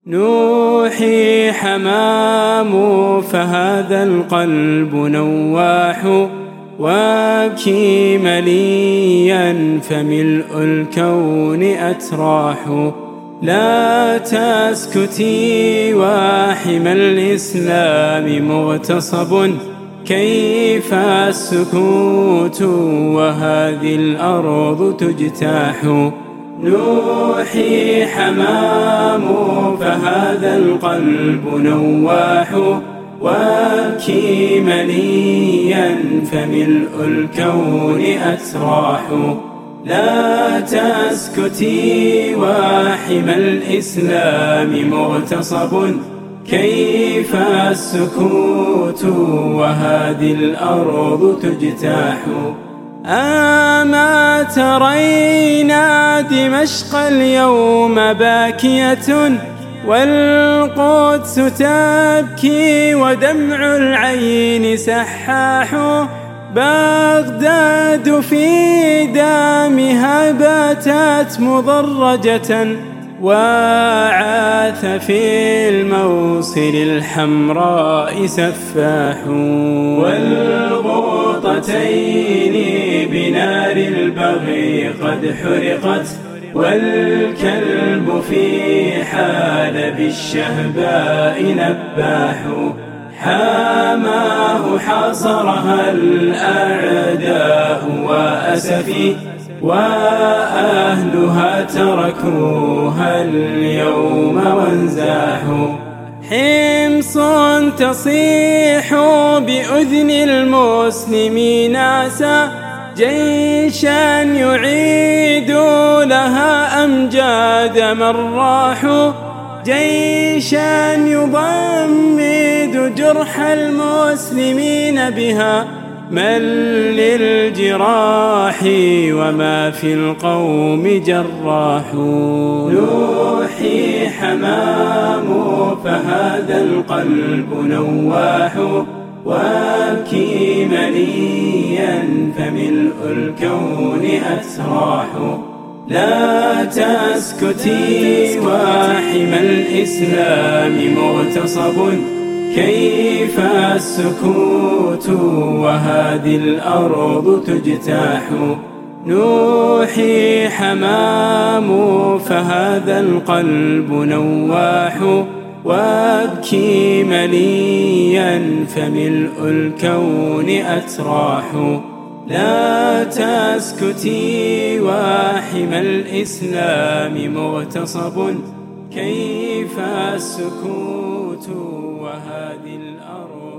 نوحي حمام فهذا القلب نواح، وابكي مليا فملء الكون أتراح. لا تسكتي واحم الإسلام مغتصب، كيف السكوت وهذه الأرض تجتاح. نوحي حمام فهذا القلب نواح، وابكي مليا فملء الكون أتراح. لا تسكتي واحم الإسلام مغتصب، كيف السكوت وهذه الأرض تجتاح. أما ترينا دمشق اليوم باكية، والقدس تبكي ودمع العين سحاح. بغداد في دامها باتت مضرجة، وعاث في الموصل الحمراء سفاح. والغوطتين بنار البغي قد حرقت، والكلب في حالب الشهباء نباح. حاماه حاصرها الأعداء وأسفي، وأهلها تركوها اليوم وانزاحوا. حمص تصيح بأذن المسلمين عسى، جيشا يعيد لها أمجاد من راحوا. جيشا يضمد جرح المسلمين بها، من للجراح وما في القوم جراح. نوحي حمام فهذا القلب نواح، وابكي مليا فملء الكون أتراح. لا تسكتي واحم الإسلام مغتصب، كيف السكوت وهذه الأرض تجتاح. نوحي حمام فهذا القلب نواح، وابكي مليا فملء الكون أتراح. لا تسكتي واحم الإسلام مغتصب، كيف السكوت وهذه الأرض